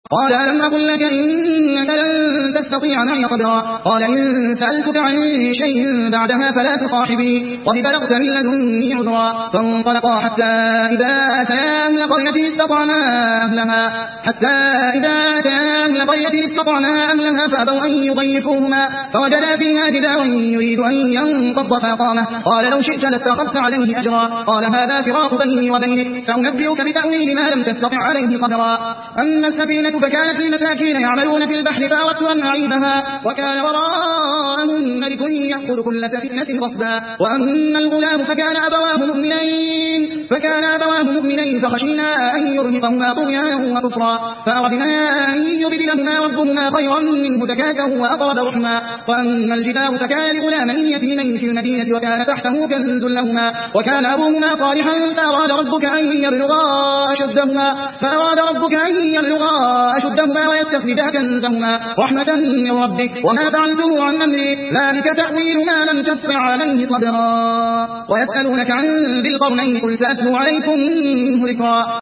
قال ألم أقل لك إنك لن تستطيع معي صبرا قال إن سألتك عن شيء بعدها فلا تصاحبي قد بلغت من لدني عذرا فانطلقا حتى إذا أتيا أهل قرية استطعنا أهلها فأبوا أن يضيفوهما فوجدا فيها جدارا يريد أن ينقض فأقامه قال لو شئت لاتخذت عليه أجرا قال هذا فراق بيني وبينك سأنبئك بتأويل ما لم تستطع عليه صبرا أما السفينة فكانت للمساكين يعملون في البحر فأردت أن أعيبها وكان وراءهم ملك يأخذ كل سفينة غصبا وأما الغلام فكان أبواه مؤمنين فخشينا أن يرهقهما طغيانا وكفرا فأردنا أن يبدلهما ربهما خيرا منه زكاة وأقرب رحما وأما الجدار فكان لغلامين يتيمين في المدينة وكان تحته كنز لهما وكان أبوهما صالحا فأراد ربك أن يبلغا أشدهما ويستخرجا كنزهما رحمة من ربك وما فعلته عن أمري ذلك تأويل ما لم تستطع عليه صبرا ويسألونك عن ذي القرنين قل سأتلو عليكم منه ذكرا